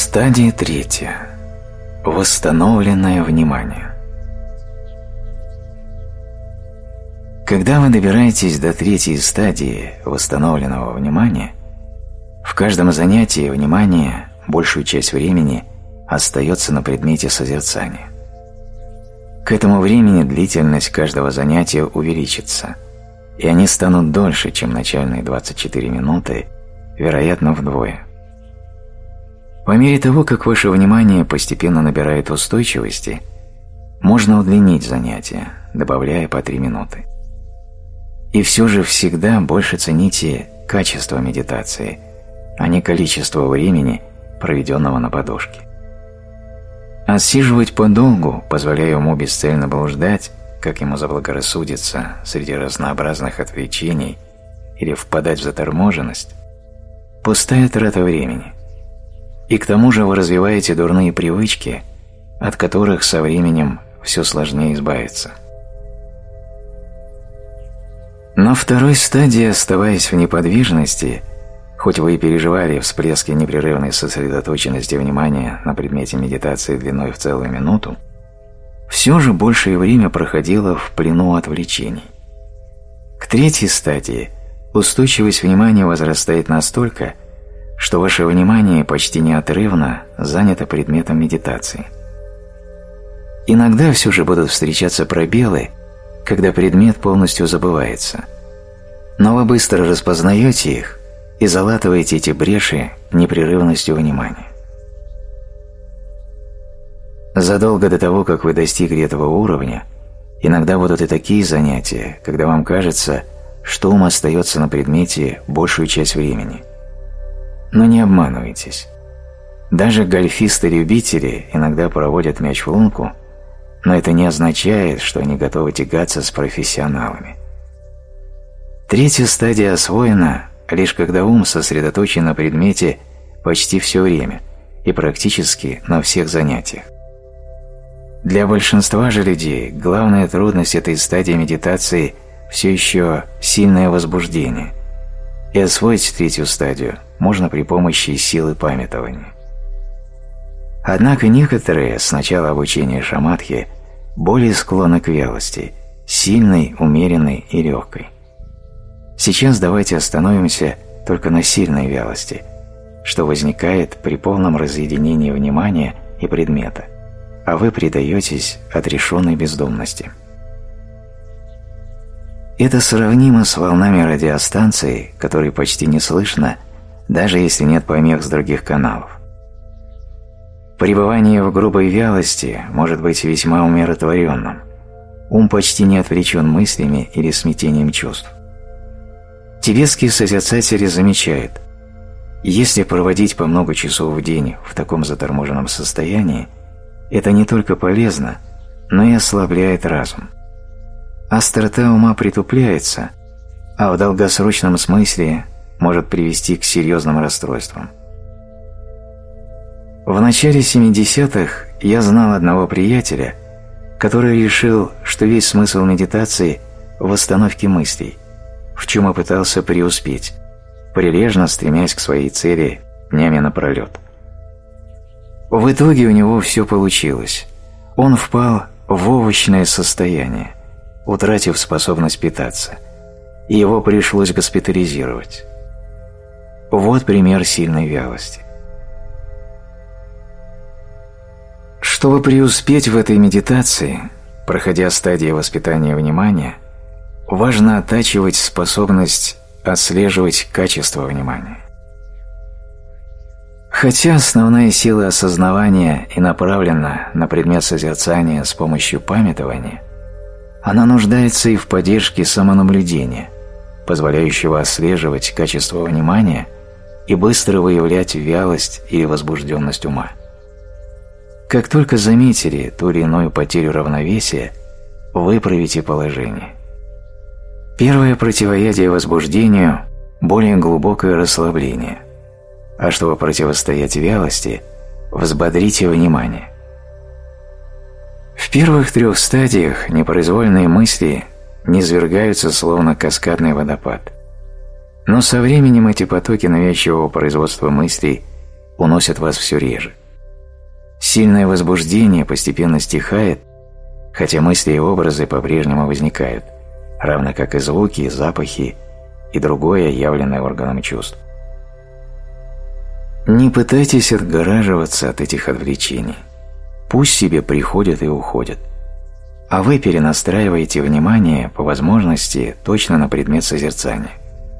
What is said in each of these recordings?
Стадия третья. Восстановленное внимание. Когда вы добираетесь до третьей стадии восстановленного внимания, в каждом занятии внимание большую часть времени остается на предмете созерцания. К этому времени длительность каждого занятия увеличится, и они станут дольше, чем начальные 24 минуты, вероятно, вдвое. По мере того, как ваше внимание постепенно набирает устойчивости, можно удлинить занятия, добавляя по 3 минуты. И все же всегда больше цените качество медитации, а не количество времени, проведенного на подушке. Отсиживать подолгу, позволяя уму бесцельно блуждать, как ему заблагорассудится, среди разнообразных отвлечений, или впадать в заторможенность – пустая трата времени. И к тому же вы развиваете дурные привычки, от которых со временем все сложнее избавиться. На второй стадии, оставаясь в неподвижности, хоть вы и переживали всплески непрерывной сосредоточенности внимания на предмете медитации длиной в целую минуту, все же большее время проходило в плену отвлечений. К третьей стадии устойчивость внимания возрастает настолько, что ваше внимание почти неотрывно занято предметом медитации. Иногда все же будут встречаться пробелы, когда предмет полностью забывается, но вы быстро распознаете их и залатываете эти бреши непрерывностью внимания. Задолго до того, как вы достигли этого уровня, иногда будут и такие занятия, когда вам кажется, что ум остается на предмете большую часть времени. Но не обманывайтесь. Даже гольфисты-любители иногда проводят мяч в лунку, но это не означает, что они готовы тягаться с профессионалами. Третья стадия освоена лишь когда ум сосредоточен на предмете почти все время и практически на всех занятиях. Для большинства же людей главная трудность этой стадии медитации все еще сильное возбуждение, и освоить третью стадию можно при помощи силы памятования. Однако некоторые с начала обучения шаматхи более склонны к вялости, сильной, умеренной и легкой. Сейчас давайте остановимся только на сильной вялости, что возникает при полном разъединении внимания и предмета, а вы предаетесь отрешенной бездумности. Это сравнимо с волнами радиостанции, которые почти не слышно, даже если нет помех с других каналов. Пребывание в грубой вялости может быть весьма умиротворенным. Ум почти не отвлечен мыслями или смятением чувств. Тибетские созерцатели замечают, если проводить по много часов в день в таком заторможенном состоянии, это не только полезно, но и ослабляет разум. Острота ума притупляется, а в долгосрочном смысле может привести к серьезным расстройствам. В начале 70-х я знал одного приятеля, который решил, что весь смысл медитации в восстановке мыслей, в чем и пытался преуспеть, прилежно стремясь к своей цели днями напролет. В итоге у него все получилось. Он впал в овощное состояние, утратив способность питаться, и его пришлось госпитализировать. Вот пример сильной вялости. Чтобы преуспеть в этой медитации, проходя стадии воспитания внимания, важно оттачивать способность отслеживать качество внимания. Хотя основная сила осознавания и направлена на предмет созерцания с помощью памятования, она нуждается и в поддержке самонаблюдения, позволяющего отслеживать качество внимания и быстро выявлять вялость и возбужденность ума. Как только заметили ту или иную потерю равновесия, выправите положение. Первое противоядие возбуждению – более глубокое расслабление, а чтобы противостоять вялости, взбодрите внимание. В первых 3 стадиях непроизвольные мысли низвергаются словно каскадный водопад. Но со временем эти потоки навязчивого производства мыслей уносят вас все реже. Сильное возбуждение постепенно стихает, хотя мысли и образы по-прежнему возникают, равно как и звуки, запахи и другое, явленное органом чувств. Не пытайтесь отгораживаться от этих отвлечений. Пусть себе приходят и уходят, а вы перенастраиваете внимание по возможности точно на предмет созерцания.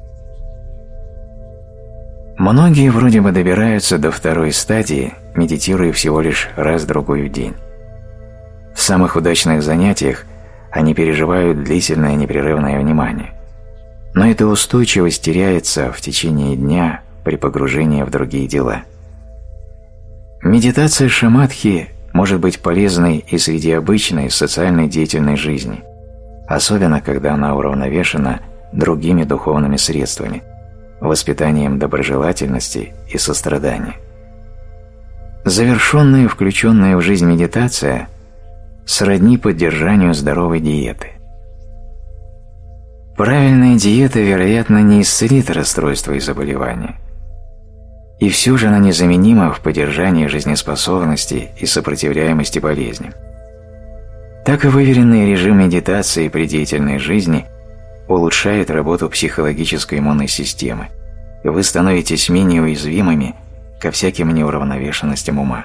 Многие вроде бы добираются до второй стадии, медитируя всего лишь раз-другой в день. В самых удачных занятиях они переживают длительное непрерывное внимание, но эта устойчивость теряется в течение дня при погружении в другие дела. Медитация шамадхи может быть полезной и среди обычной социальной деятельной жизни, особенно когда она уравновешена другими духовными средствами, воспитанием доброжелательности и сострадания. Завершенная и включенная в жизнь медитация сродни поддержанию здоровой диеты. Правильная диета, вероятно, не исцелит расстройства и заболевания, и все же она незаменима в поддержании жизнеспособности и сопротивляемости болезням. Так и выверенный режим медитации при деятельной жизни улучшает работу психологической иммунной системы, и вы становитесь менее уязвимыми ко всяким неуравновешенностям ума.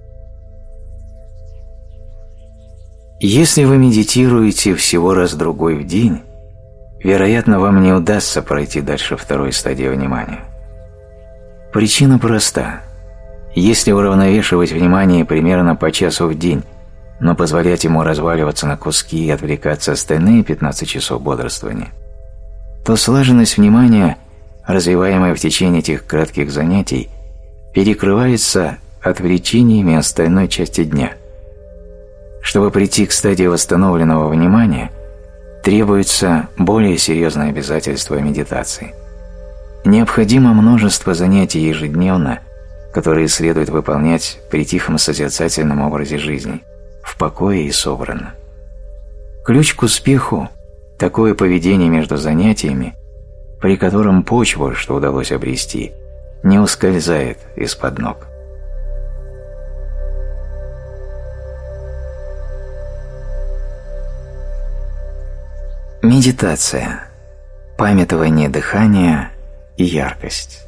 Если вы медитируете всего раз-другой в день, вероятно, вам не удастся пройти дальше второй стадии внимания. Причина проста. Если уравновешивать внимание примерно по часу в день, но позволять ему разваливаться на куски и отвлекаться остальные 15 часов бодрствования, то слаженность внимания, развиваемая в течение этих кратких занятий, перекрывается отвлечениями остальной части дня. Чтобы прийти к стадии восстановленного внимания, требуется более серьезное обязательство медитации. Необходимо множество занятий ежедневно, которые следует выполнять при тихом созерцательном образе жизни, в покое и собранно. Ключ к успеху – такое поведение между занятиями, при котором почва, что удалось обрести, не ускользает из-под ног. Медитация, памятование дыхания и яркость.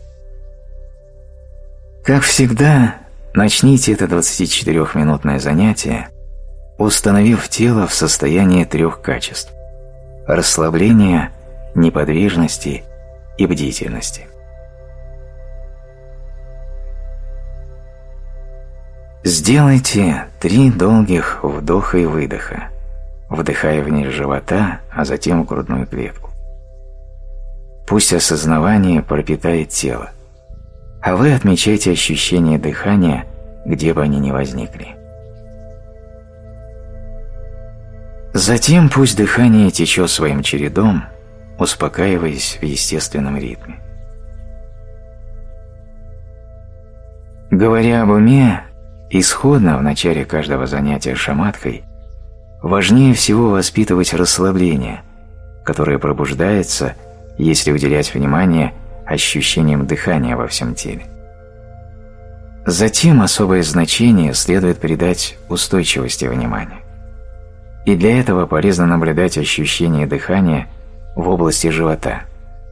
Как всегда, начните это 24-минутное занятие, установив тело в состоянии 3 качеств – расслабления, неподвижности и бдительности. Сделайте 3 долгих вдоха и выдоха, вдыхая вниз живота, а затем в грудную клетку. Пусть осознавание пропитает тело, а вы отмечайте ощущения дыхания, где бы они ни возникли. Затем пусть дыхание течет своим чередом, успокаиваясь в естественном ритме. Говоря об уме, исходно в начале каждого занятия шамадхой важнее всего воспитывать расслабление, которое пробуждается, если уделять внимание ощущениям дыхания во всем теле. Затем особое значение следует придать устойчивости внимания. И для этого полезно наблюдать ощущение дыхания в области живота.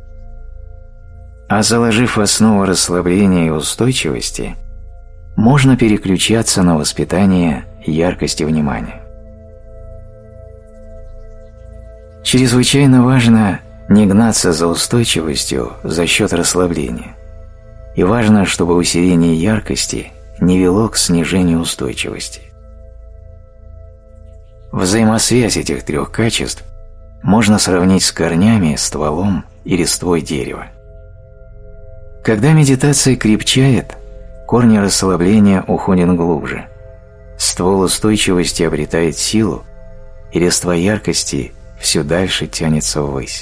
А заложив основу расслабления и устойчивости, можно переключаться на воспитание яркости внимания. Чрезвычайно важно не гнаться за устойчивостью за счет расслабления, и важно, чтобы усиление яркости не вело к снижению устойчивости. Взаимосвязь этих 3 качеств можно сравнить с корнями, стволом и листвой дерева. Когда медитация крепчает, корни расслабления уходят глубже, ствол устойчивости обретает силу, и листва яркости все дальше тянется ввысь.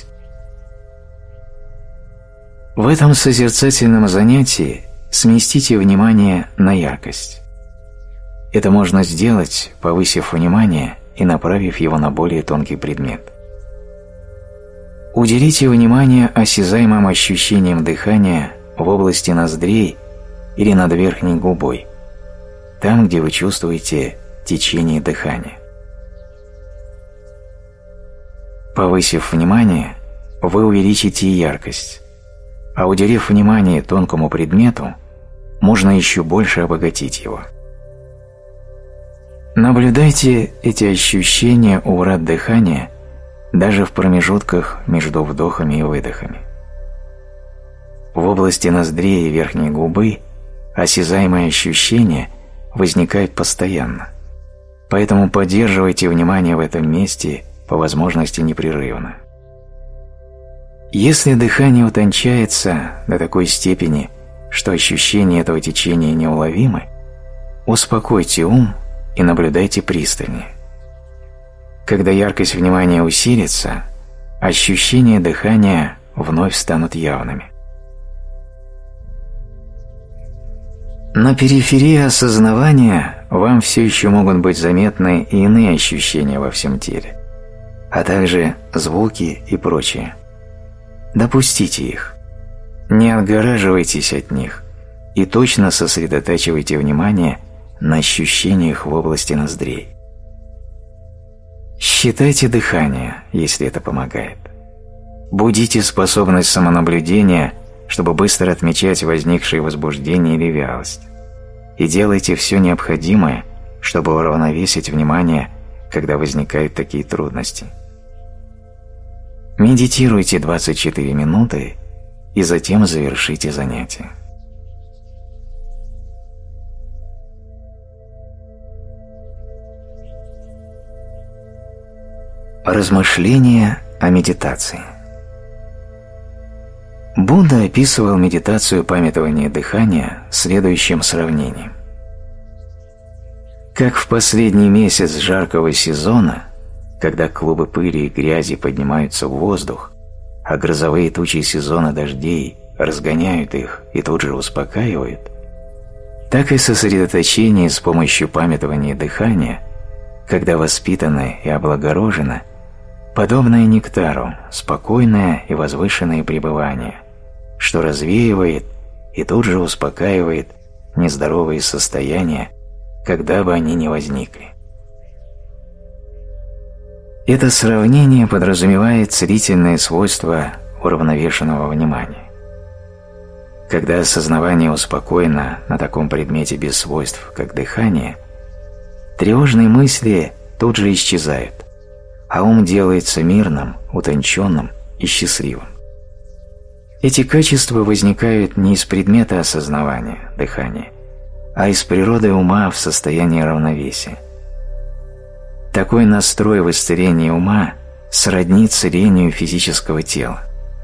В этом созерцательном занятии сместите внимание на яркость. Это можно сделать, повысив внимание и направив его на более тонкий предмет. Уделите внимание осязаемым ощущениям дыхания в области ноздрей или над верхней губой, там, где вы чувствуете течение дыхания. Повысив внимание, вы увеличите яркость, а уделив внимание тонкому предмету, можно еще больше обогатить его. Наблюдайте эти ощущения у врат дыхания даже в промежутках между вдохами и выдохами. В области ноздрей и верхней губы осязаемые ощущения возникают постоянно, поэтому поддерживайте внимание в этом месте по возможности непрерывно. Если дыхание утончается до такой степени, что ощущения этого течения неуловимы, успокойте ум и наблюдайте пристальнее. Когда яркость внимания усилится, ощущения дыхания вновь станут явными. На периферии осознавания вам все еще могут быть заметны и иные ощущения во всем теле, а также звуки и прочее. Допустите их, не отгораживайтесь от них и точно сосредотачивайте внимание на ощущениях в области ноздрей. Считайте дыхание, если это помогает. Будите способность самонаблюдения, чтобы быстро отмечать возникшие возбуждения или вялость. И делайте все необходимое, чтобы уравновесить внимание, когда возникают такие трудности. Медитируйте 24 минуты и затем завершите занятие. Размышления о медитации. Будда описывал медитацию памятования дыхания следующим сравнением. Как в последний месяц жаркого сезона, когда клубы пыли и грязи поднимаются в воздух, а грозовые тучи сезона дождей разгоняют их и тут же успокаивают, так и сосредоточение с помощью памятования дыхания, когда воспитано и облагорожено, подобное нектару, спокойное и возвышенное пребывание, что развеивает и тут же успокаивает нездоровые состояния, когда бы они ни возникли. Это сравнение подразумевает целительные свойства уравновешенного внимания. Когда осознавание успокоено на таком предмете без свойств, как дыхание, тревожные мысли тут же исчезают, а ум делается мирным, утонченным и счастливым. Эти качества возникают не из предмета осознавания, дыхания, а из природы ума в состоянии равновесия. Такой настрой в исцелении ума сродни целению физического тела.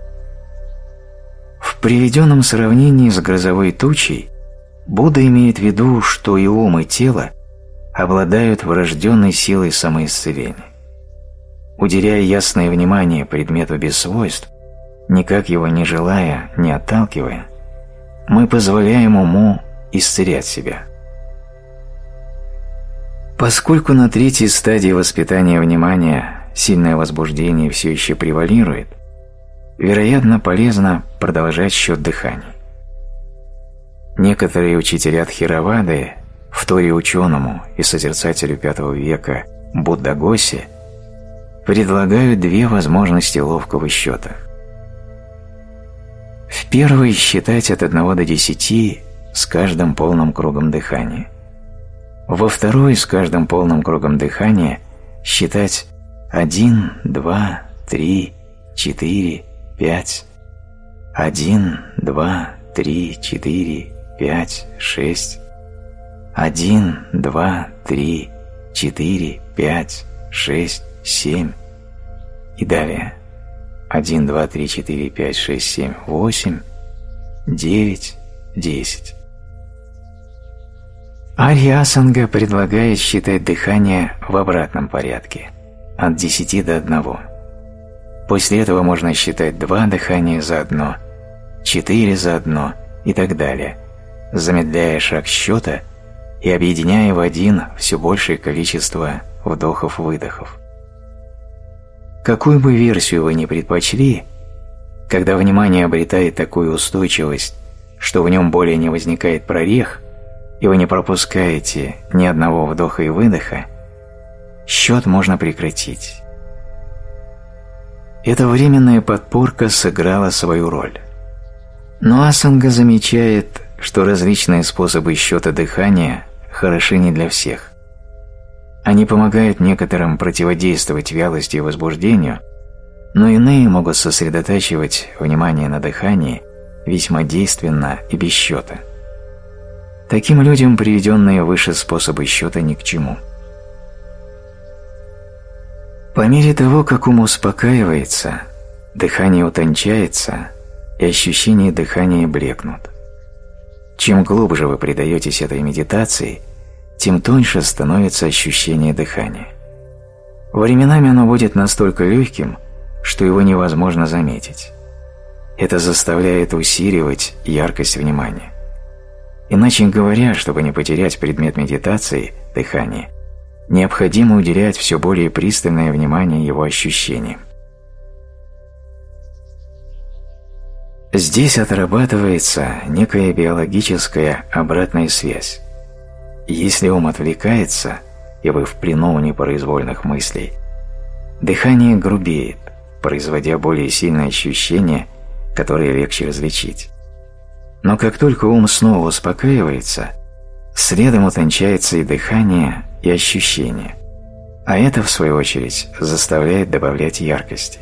В приведенном сравнении с грозовой тучей Будда имеет в виду, что и ум, и тело обладают врожденной силой самоисцеления. Уделяя ясное внимание предмету без свойств, никак его не желая, не отталкивая, мы позволяем уму исцелять себя. Поскольку на третьей стадии воспитания внимания сильное возбуждение все еще превалирует, вероятно, полезно продолжать счет дыханий. Некоторые учителя Тхеравады, вторя ученому и созерцателю V века Буддагосе, предлагают две возможности ловкого счета. В первой считать от 1 до 10 с каждым полным кругом дыхания. Во второй с каждым полным кругом дыхания считать 1, 2, 3, 4, 5, 1, 2, 3, 4, 5, 6, 1, 2, 3, 4, 5, 6, 7 и далее 1, 2, 3, 4, 5, 6, 7, 8, 9, 10. Арья-асанга предлагает считать дыхание в обратном порядке, от 10 до 1. После этого можно считать 2 дыхания за одно, 4 за одно и так далее, замедляя шаг счета и объединяя в один все большее количество вдохов-выдохов. Какую бы версию вы ни предпочли, когда внимание обретает такую устойчивость, что в нем более не возникает прорех, и вы не пропускаете ни одного вдоха и выдоха, счет можно прекратить. Эта временная подпорка сыграла свою роль. Но асанга замечает, что различные способы счета дыхания хороши не для всех. Они помогают некоторым противодействовать вялости и возбуждению, но иные могут сосредотачивать внимание на дыхании весьма действенно и без счета. Таким людям приведенные выше способы счета ни к чему. По мере того, как ум успокаивается, дыхание утончается, и ощущения дыхания блекнут. Чем глубже вы предаетесь этой медитации, тем тоньше становится ощущение дыхания. Временами оно будет настолько легким, что его невозможно заметить. Это заставляет усиливать яркость внимания. Иначе говоря, чтобы не потерять предмет медитации, дыхание, необходимо уделять все более пристальное внимание его ощущениям. Здесь отрабатывается некая биологическая обратная связь. Если ум отвлекается, и вы в плену непроизвольных мыслей, дыхание грубеет, производя более сильные ощущения, которые легче различить. Но как только ум снова успокаивается, следом утончается и дыхание, и ощущения, а это, в свою очередь, заставляет добавлять яркости.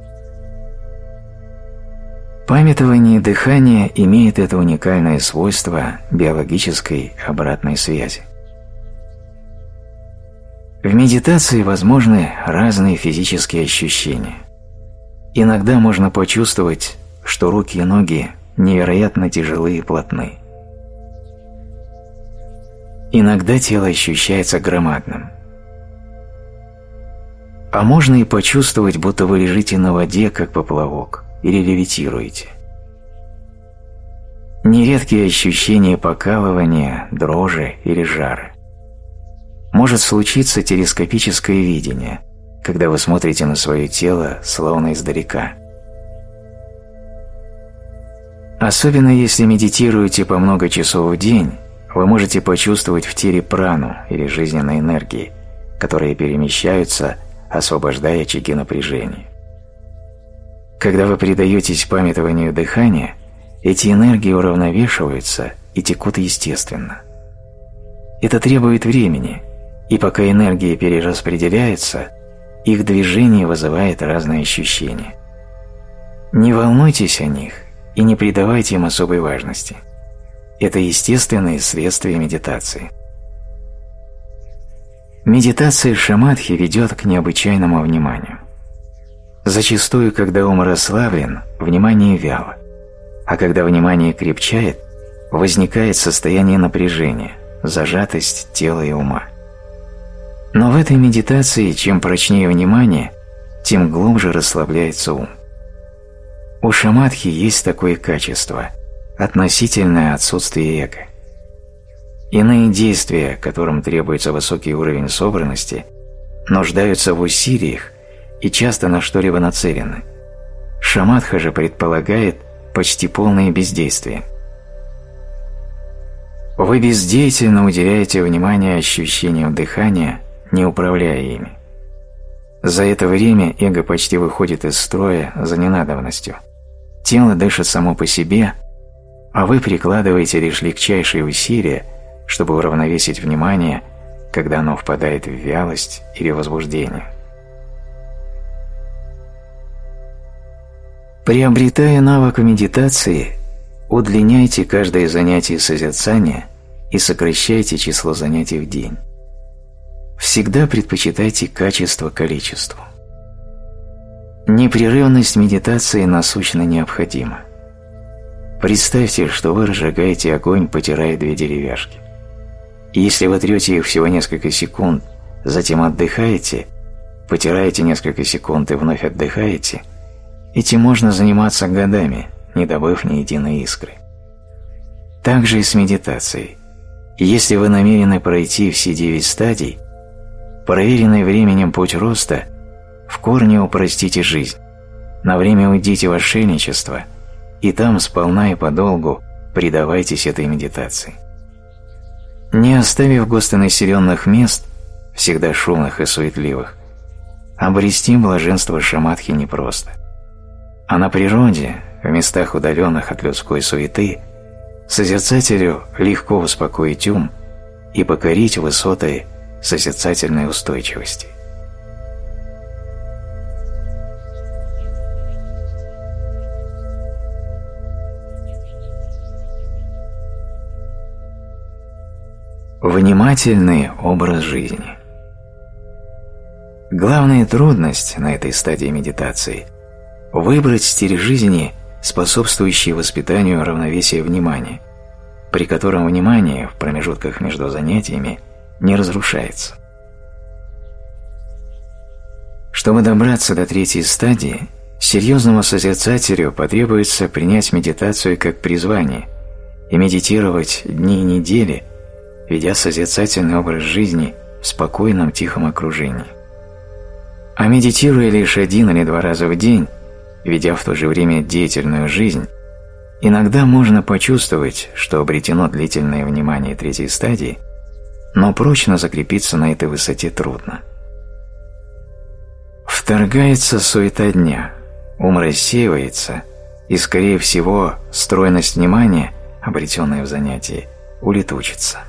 Памятование дыхания имеет это уникальное свойство биологической обратной связи. В медитации возможны разные физические ощущения. Иногда можно почувствовать, что руки и ноги невероятно тяжелы и плотны. Иногда тело ощущается громадным. А можно и почувствовать, будто вы лежите на воде, как поплавок, или левитируете. Нередкие ощущения покалывания, дрожи или жара. Может случиться телескопическое видение, когда вы смотрите на свое тело словно издалека. Особенно если медитируете по много часов в день, вы можете почувствовать в теле прану или жизненной энергии, которые перемещаются, освобождая очаги напряжения. Когда вы предаетесь памятованию дыхания, эти энергии уравновешиваются и текут естественно. Это требует времени, и пока энергии перераспределяются, их движение вызывает разные ощущения. Не волнуйтесь о них и не придавайте им особой важности. Это естественные следствия медитации. Медитация шамадхи ведет к необычайному вниманию. Зачастую, когда ум расслаблен, внимание вяло, а когда внимание крепчает, возникает состояние напряжения, зажатость тела и ума. Но в этой медитации, чем прочнее внимание, тем глубже расслабляется ум. У шамадхи есть такое качество – относительное отсутствие эго. Иные действия, которым требуется высокий уровень собранности, нуждаются в усилиях и часто на что-либо нацелены. Шамадха же предполагает почти полное бездействие. Вы бездеятельно уделяете внимание ощущениям дыхания, не управляя ими. За это время эго почти выходит из строя за ненадобностью. Тело дышит само по себе, а вы прикладываете лишь легчайшие усилия, чтобы уравновесить внимание, когда оно впадает в вялость или возбуждение. Приобретая навык медитации, удлиняйте каждое занятие созерцания и сокращайте число занятий в день. Всегда предпочитайте качество количеству. Непрерывность медитации насущно необходима. Представьте, что вы разжигаете огонь, потирая две деревяшки. И если вы трете их всего несколько секунд, затем отдыхаете, потираете несколько секунд и вновь отдыхаете, этим можно заниматься годами, не добыв ни единой искры. Так же и с медитацией. Если вы намерены пройти все 9 стадий, проверенный временем путь роста, в корне упростите жизнь, на время уйдите в отшельничество, и там сполна и подолгу предавайтесь этой медитации. Не оставив густонаселенных мест, всегда шумных и суетливых, обрести блаженство шамадхи непросто. А на природе, в местах, удаленных от людской суеты, созерцателю легко успокоить ум и покорить высоты созерцательной устойчивости. Внимательный образ жизни. Главная трудность на этой стадии медитации – выбрать стиль жизни, способствующий воспитанию равновесия внимания, при котором внимание в промежутках между занятиями не разрушается. Чтобы добраться до третьей стадии, серьезному созерцателю потребуется принять медитацию как призвание и медитировать дни и недели, ведя созерцательный образ жизни в спокойном тихом окружении. А медитируя лишь 1 или 2 раза в день, ведя в то же время деятельную жизнь, иногда можно почувствовать, что обретено длительное внимание третьей стадии, но прочно закрепиться на этой высоте трудно. Вторгается суета дня, ум рассеивается, и, скорее всего, стройность внимания, обретенная в занятии, улетучится.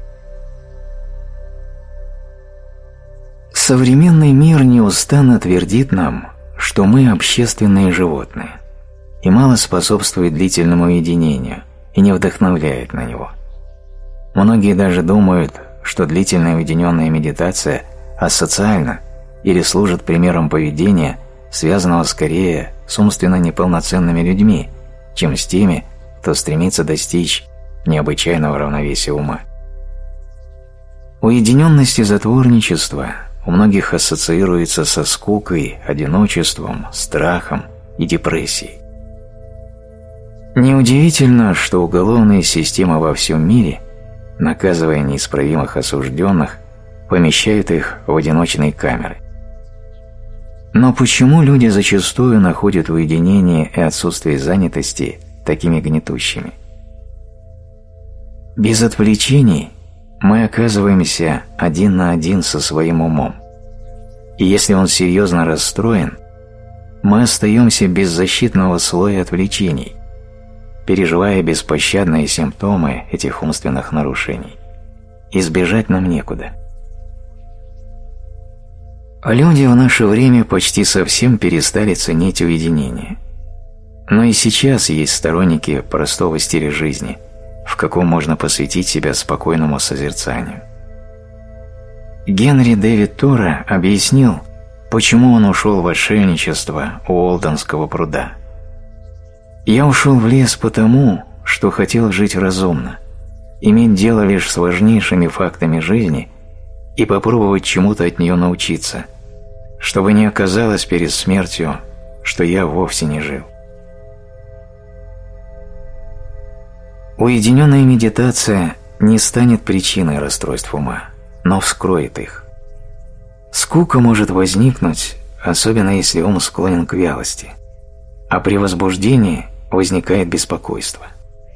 Современный мир неустанно твердит нам, что мы общественные животные, и мало способствует длительному уединению и не вдохновляет на него. Многие даже думают, что длительная уединенная медитация асоциальна или служит примером поведения, связанного скорее с умственно неполноценными людьми, чем с теми, кто стремится достичь необычайного равновесия ума. Уединенность и затворничество у многих ассоциируется со скукой, одиночеством, страхом и депрессией. Неудивительно, что уголовная система во всем мире, наказывая неисправимых осужденных, помещает их в одиночные камеры. Но почему люди зачастую находят уединение и отсутствие занятости такими гнетущими? Без отвлечений мы оказываемся 1 на 1 со своим умом, и если он серьезно расстроен, мы остаемся без защитного слоя отвлечений, переживая беспощадные симптомы этих умственных нарушений. Избежать нам некуда. Люди в наше время почти совсем перестали ценить уединение. Но и сейчас есть сторонники простого стиля жизни, в каком можно посвятить себя спокойному созерцанию. Генри Дэвид Торо объяснил, почему он ушел в отшельничество у Олденского пруда. «Я ушел в лес потому, что хотел жить разумно, иметь дело лишь с важнейшими фактами жизни и попробовать чему-то от нее научиться, чтобы не оказалось перед смертью, что я вовсе не жил». Уединенная медитация не станет причиной расстройств ума, но вскроет их. Скука может возникнуть, особенно если ум склонен к вялости, а при возбуждении возникает беспокойство.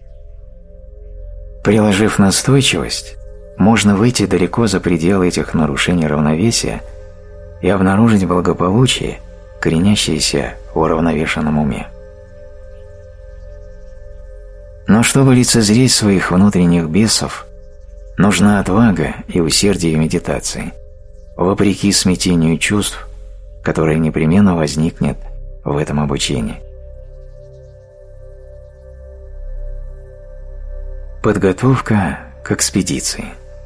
Приложив настойчивость, можно выйти далеко за пределы этих нарушений равновесия и обнаружить благополучие, коренящееся в уравновешенном уме. Но чтобы лицезреть своих внутренних бесов, нужна отвага и усердие медитации, вопреки смятению чувств, которое непременно возникнет в этом обучении. Подготовка к экспедиции.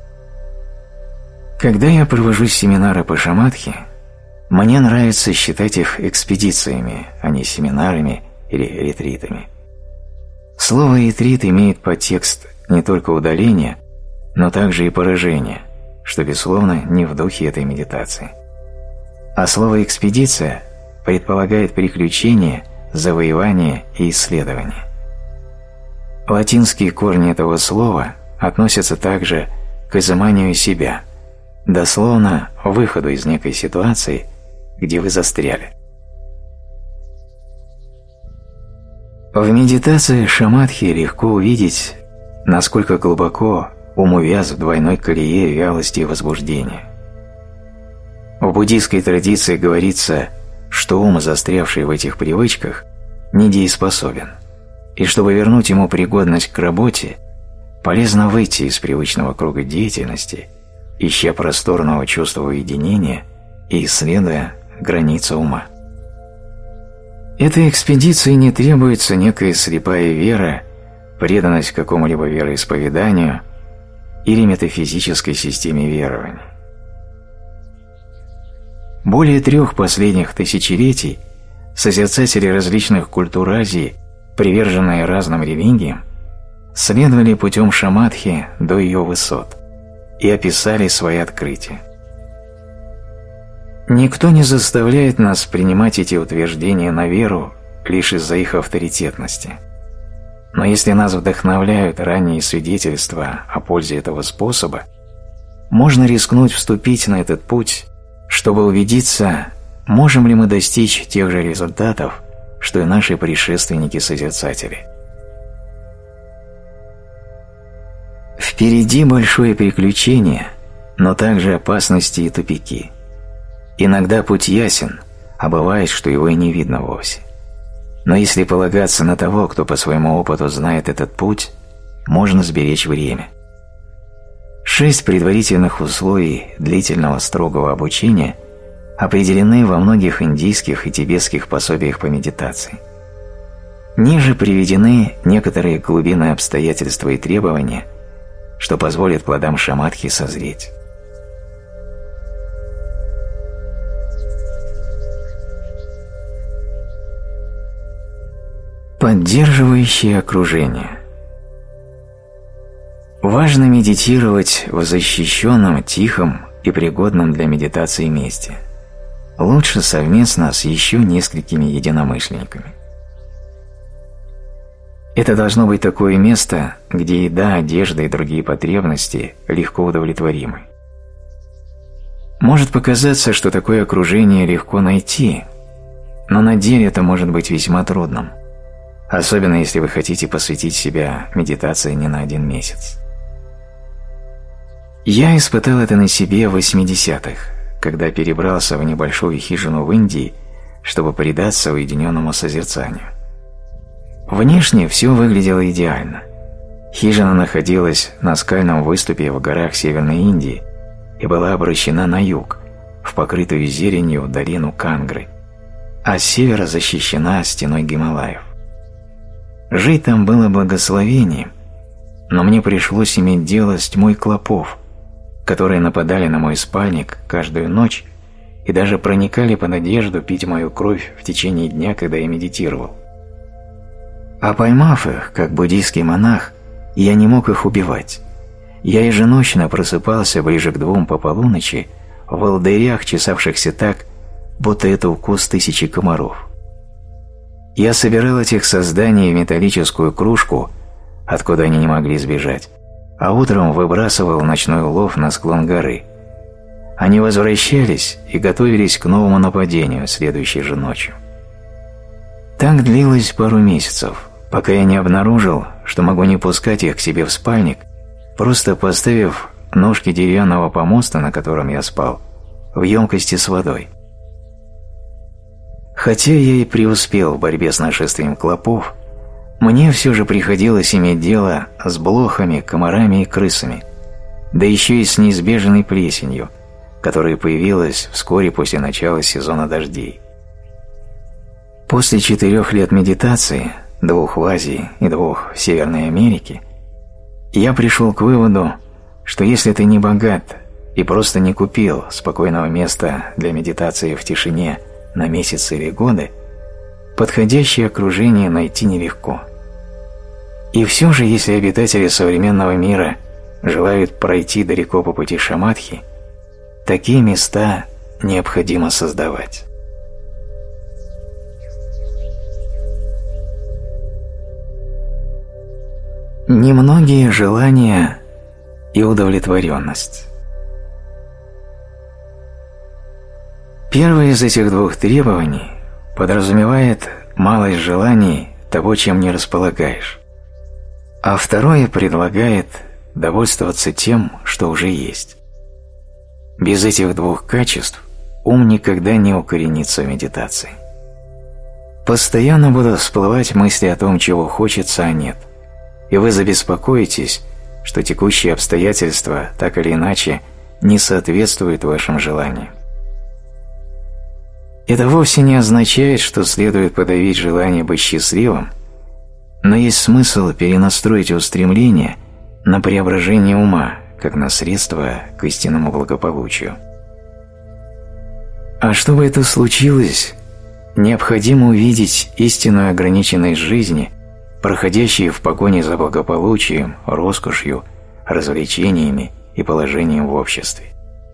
Когда я провожу семинары по шамадхи, мне нравится считать их экспедициями, а не семинарами или ретритами. Слово «ретрит» имеет подтекст не только удаления, но также и поражения, что, безусловно, не в духе этой медитации. А слово «экспедиция» предполагает приключение, завоевание и исследование. Латинские корни этого слова относятся также к изыманию себя, дословно выходу из некой ситуации, где вы застряли. В медитации шамадхи легко увидеть, насколько глубоко ум увяз в двойной колее вялости и возбуждения. В буддийской традиции говорится, что ум, застрявший в этих привычках, недееспособен, и чтобы вернуть ему пригодность к работе, полезно выйти из привычного круга деятельности, ища просторного чувства уединения и исследуя границы ума. Этой экспедиции не требуется некая слепая вера, преданность какому-либо вероисповеданию или метафизической системе верований. Более 3 последних тысячелетий созерцатели различных культур Азии, приверженные разным религиям, следовали путем шамадхи до ее высот и описали свои открытия. Никто не заставляет нас принимать эти утверждения на веру лишь из-за их авторитетности. Но если нас вдохновляют ранние свидетельства о пользе этого способа, можно рискнуть вступить на этот путь, чтобы убедиться, можем ли мы достичь тех же результатов, что и наши предшественники-созерцатели. Впереди большое приключение, но также опасности и тупики. Иногда путь ясен, а бывает, что его и не видно вовсе. Но если полагаться на того, кто по своему опыту знает этот путь, можно сберечь время. 6 предварительных условий длительного строгого обучения определены во многих индийских и тибетских пособиях по медитации. Ниже приведены некоторые глубинные обстоятельства и требования, что позволит плодам шамадхи созреть. Поддерживающее окружение. Важно медитировать в защищенном, тихом и пригодном для медитации месте. Лучше совместно с еще несколькими единомышленниками. Это должно быть такое место, где еда, одежда и другие потребности легко удовлетворимы. Может показаться, что такое окружение легко найти, но на деле это может быть весьма трудным. Особенно если вы хотите посвятить себя медитации не на 1 месяц. Я испытал это на себе в 80-х, когда перебрался в небольшую хижину в Индии, чтобы предаться уединенному созерцанию. Внешне все выглядело идеально. Хижина находилась на скальном выступе в горах Северной Индии и была обращена на юг, в покрытую зеленью долину Кангры, а с севера защищена стеной Гималаев. Жить там было благословением, но мне пришлось иметь дело с тьмой клопов, которые нападали на мой спальник каждую ночь и даже проникали под одежду пить мою кровь в течение дня, когда я медитировал. А поймав их, как буддийский монах, я не мог их убивать. Я еженочно просыпался ближе к 2 по полуночи в волдырях, чесавшихся так, будто это укус 1000 комаров. Я собирал этих созданий в металлическую кружку, откуда они не могли сбежать, а утром выбрасывал ночной улов на склон горы. Они возвращались и готовились к новому нападению следующей же ночью. Так длилось пару месяцев, пока я не обнаружил, что могу не пускать их к себе в спальник, просто поставив ножки деревянного помоста, на котором я спал, в емкости с водой. Хотя я и преуспел в борьбе с нашествием клопов, мне все же приходилось иметь дело с блохами, комарами и крысами, да еще и с неизбежной плесенью, которая появилась вскоре после начала сезона дождей. После 4 лет медитации, 2 в Азии и 2 в Северной Америке, я пришел к выводу, что если ты не богат и просто не купил спокойного места для медитации в тишине на месяцы или годы, подходящее окружение найти нелегко. И все же, если обитатели современного мира желают пройти далеко по пути шамадхи, такие места необходимо создавать. Немногие желания и удовлетворенность. Первое из этих 2 требований подразумевает малость желаний того, чем не располагаешь. А второе предлагает довольствоваться тем, что уже есть. Без этих двух качеств ум никогда не укоренится в медитации. Постоянно будут всплывать мысли о том, чего хочется, а нет, и вы забеспокоитесь, что текущие обстоятельства так или иначе не соответствуют вашим желаниям. Это вовсе не означает, что следует подавить желание быть счастливым, но есть смысл перенастроить устремление на преображение ума, как на средство к истинному благополучию. А чтобы это случилось, необходимо увидеть истинную ограниченность жизни, проходящей в погоне за благополучием, роскошью, развлечениями и положением в обществе.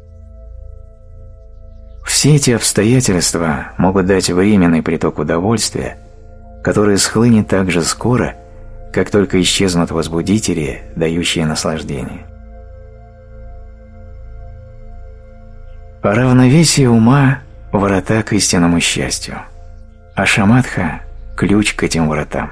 Все эти обстоятельства могут дать временный приток удовольствия, который схлынет так же скоро, как только исчезнут возбудители, дающие наслаждение. Равновесие ума – врата к истинному счастью, а шаматха – ключ к этим вратам.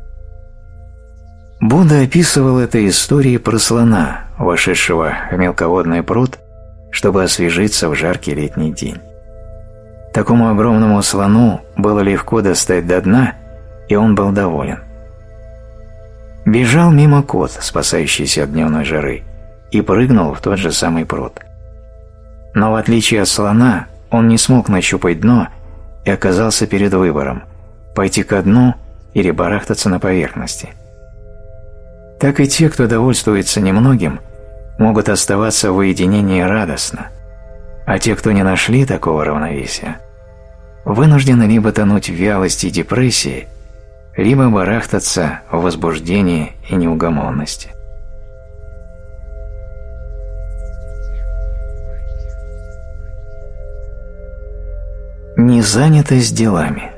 Будда описывал это историей про слона, вошедшего в мелководный пруд, чтобы освежиться в жаркий летний день. Такому огромному слону было легко достать до дна, и он был доволен. Бежал мимо кот, спасающийся от дневной жары, и прыгнул в тот же самый пруд. Но в отличие от слона, он не смог нащупать дно и оказался перед выбором – пойти ко дну или барахтаться на поверхности. Так и те, кто довольствуется немногим, могут оставаться в уединении радостно, а те, кто не нашли такого равновесия, вынуждены либо тонуть в вялости и депрессии, либо барахтаться в возбуждении и неугомонности. Незанятость делами.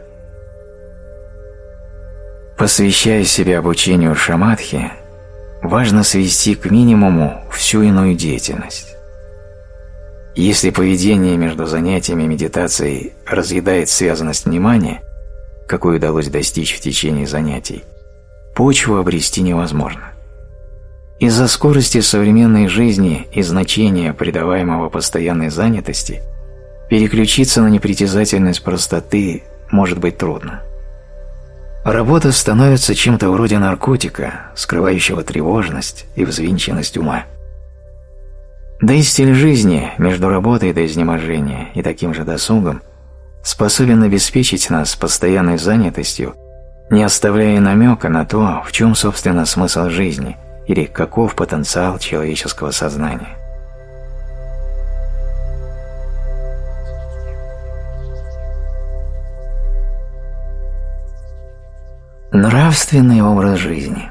Посвящая себя обучению шаматхи, важно свести к минимуму всю иную деятельность. Если поведение между занятиями медитацией разъедает связанность внимания, какую удалось достичь в течение занятий, почву обрести невозможно. Из-за скорости современной жизни и значения, придаваемого постоянной занятости, переключиться на непритязательность простоты может быть трудно. Работа становится чем-то вроде наркотика, скрывающего тревожность и взвинченность ума. Да и стиль жизни между работой до изнеможения и таким же досугом способен обеспечить нас постоянной занятостью, не оставляя намека на то, в чем, собственно, смысл жизни или каков потенциал человеческого сознания. Нравственный образ жизни.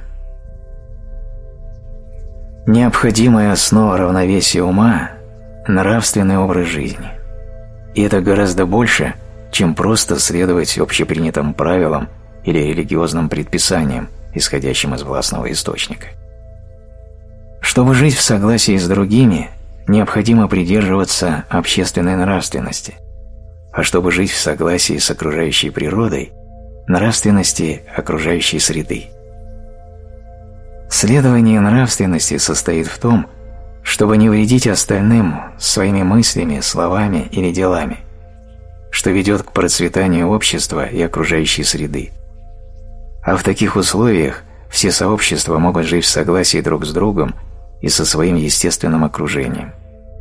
Необходимая основа равновесия ума – нравственный образ жизни. И это гораздо больше, чем просто следовать общепринятым правилам или религиозным предписаниям, исходящим из властного источника. Чтобы жить в согласии с другими, необходимо придерживаться общественной нравственности, а чтобы жить в согласии с окружающей природой – нравственности окружающей среды. Следование нравственности состоит в том, чтобы не вредить остальным своими мыслями, словами или делами, что ведет к процветанию общества и окружающей среды. А в таких условиях все сообщества могут жить в согласии друг с другом и со своим естественным окружением.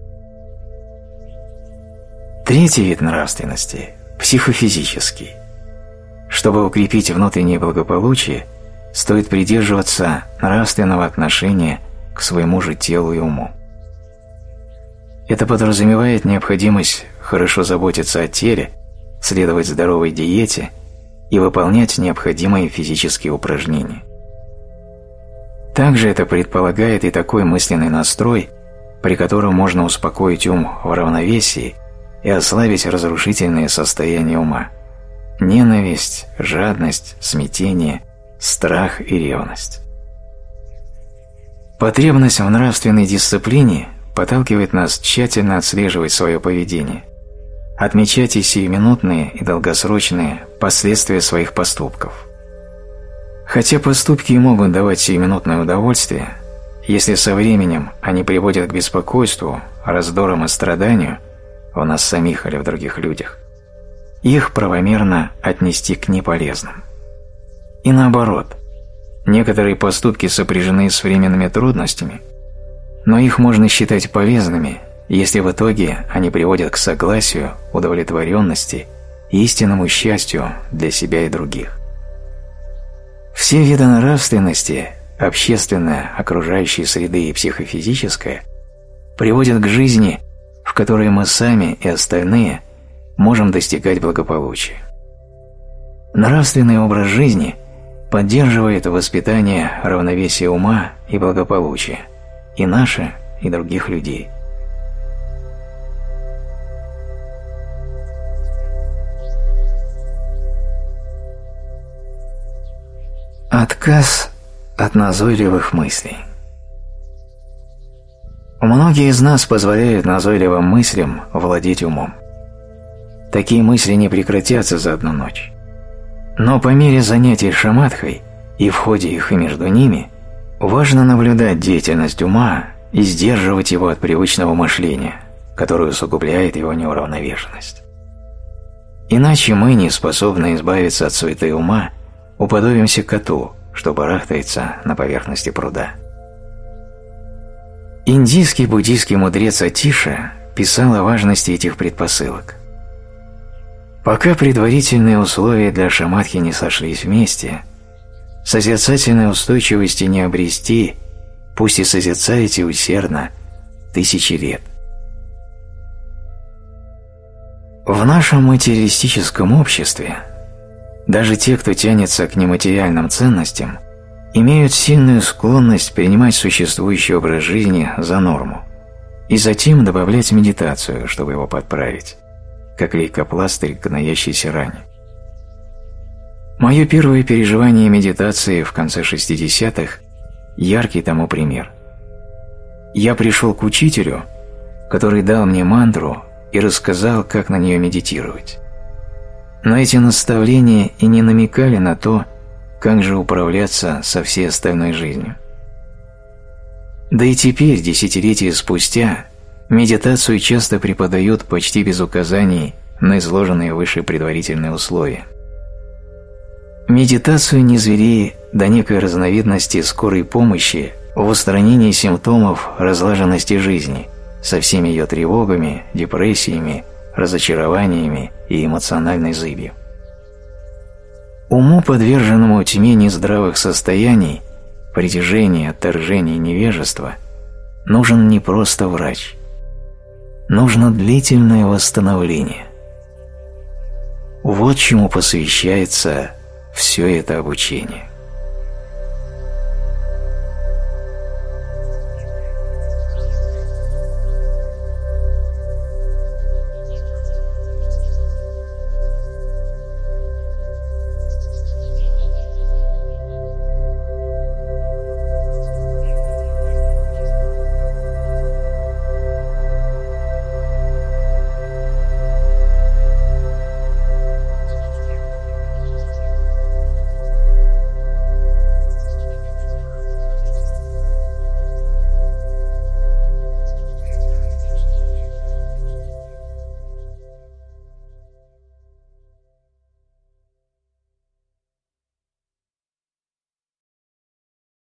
Третий вид нравственности – психофизический. Чтобы укрепить внутреннее благополучие, стоит придерживаться нравственного отношения к своему же телу и уму. Это подразумевает необходимость хорошо заботиться о теле, следовать здоровой диете и выполнять необходимые физические упражнения. Также это предполагает и такой мысленный настрой, при котором можно успокоить ум в равновесии и ослабить разрушительные состояния ума – ненависть, жадность, смятение, страх и ревность. Потребность в нравственной дисциплине подталкивает нас тщательно отслеживать свое поведение, отмечать и сиюминутные, и долгосрочные последствия своих поступков. Хотя поступки и могут давать сиюминутное удовольствие, если со временем они приводят к беспокойству, раздорам и страданию в нас самих или в других людях, их правомерно отнести к неполезным. И наоборот, некоторые поступки сопряжены с временными трудностями, но их можно считать полезными, если в итоге они приводят к согласию, удовлетворенности и истинному счастью для себя и других. Все виды нравственности, общественная, окружающей среды и психофизическая, приводят к жизни, в которой мы сами и остальные можем достигать благополучия. Нравственный образ жизни поддерживает воспитание равновесия ума и благополучия, и наше, и других людей. Отказ от назойливых мыслей. Многие из нас позволяют назойливым мыслям владеть умом. Такие мысли не прекратятся за одну ночь. Но по мере занятий шаматхой и в ходе их и между ними важно наблюдать деятельность ума и сдерживать его от привычного мышления, которое усугубляет его неуравновешенность. Иначе мы, не способные избавиться от суеты ума, уподобимся коту, что барахтается на поверхности пруда. Индийский буддийский мудрец Атиша писал о важности этих предпосылок. Пока предварительные условия для шаматхи не сошлись вместе, созерцательной устойчивости не обрести, пусть и созерцаете усердно 1000 лет. В нашем материалистическом обществе даже те, кто тянется к нематериальным ценностям, имеют сильную склонность принимать существующий образ жизни за норму и затем добавлять медитацию, чтобы его подправить, как лейкопластырь к гноящейся ране. Мое первое переживание медитации в конце 60-х – яркий тому пример. Я пришел к учителю, который дал мне мантру и рассказал, как на нее медитировать. Но эти наставления и не намекали на то, как же управляться со всей остальной жизнью. Да и теперь, десятилетия спустя, медитацию часто преподают почти без указаний на изложенные выше предварительные условия. Медитацию низвели до некой разновидности скорой помощи в устранении симптомов разлаженности жизни со всеми ее тревогами, депрессиями, разочарованиями и эмоциональной зыбью. Уму, подверженному тьме нездравых состояний, притяжения, отторжения и невежества, нужен не просто врач. Нужно длительное восстановление. Вот чему посвящается все это обучение.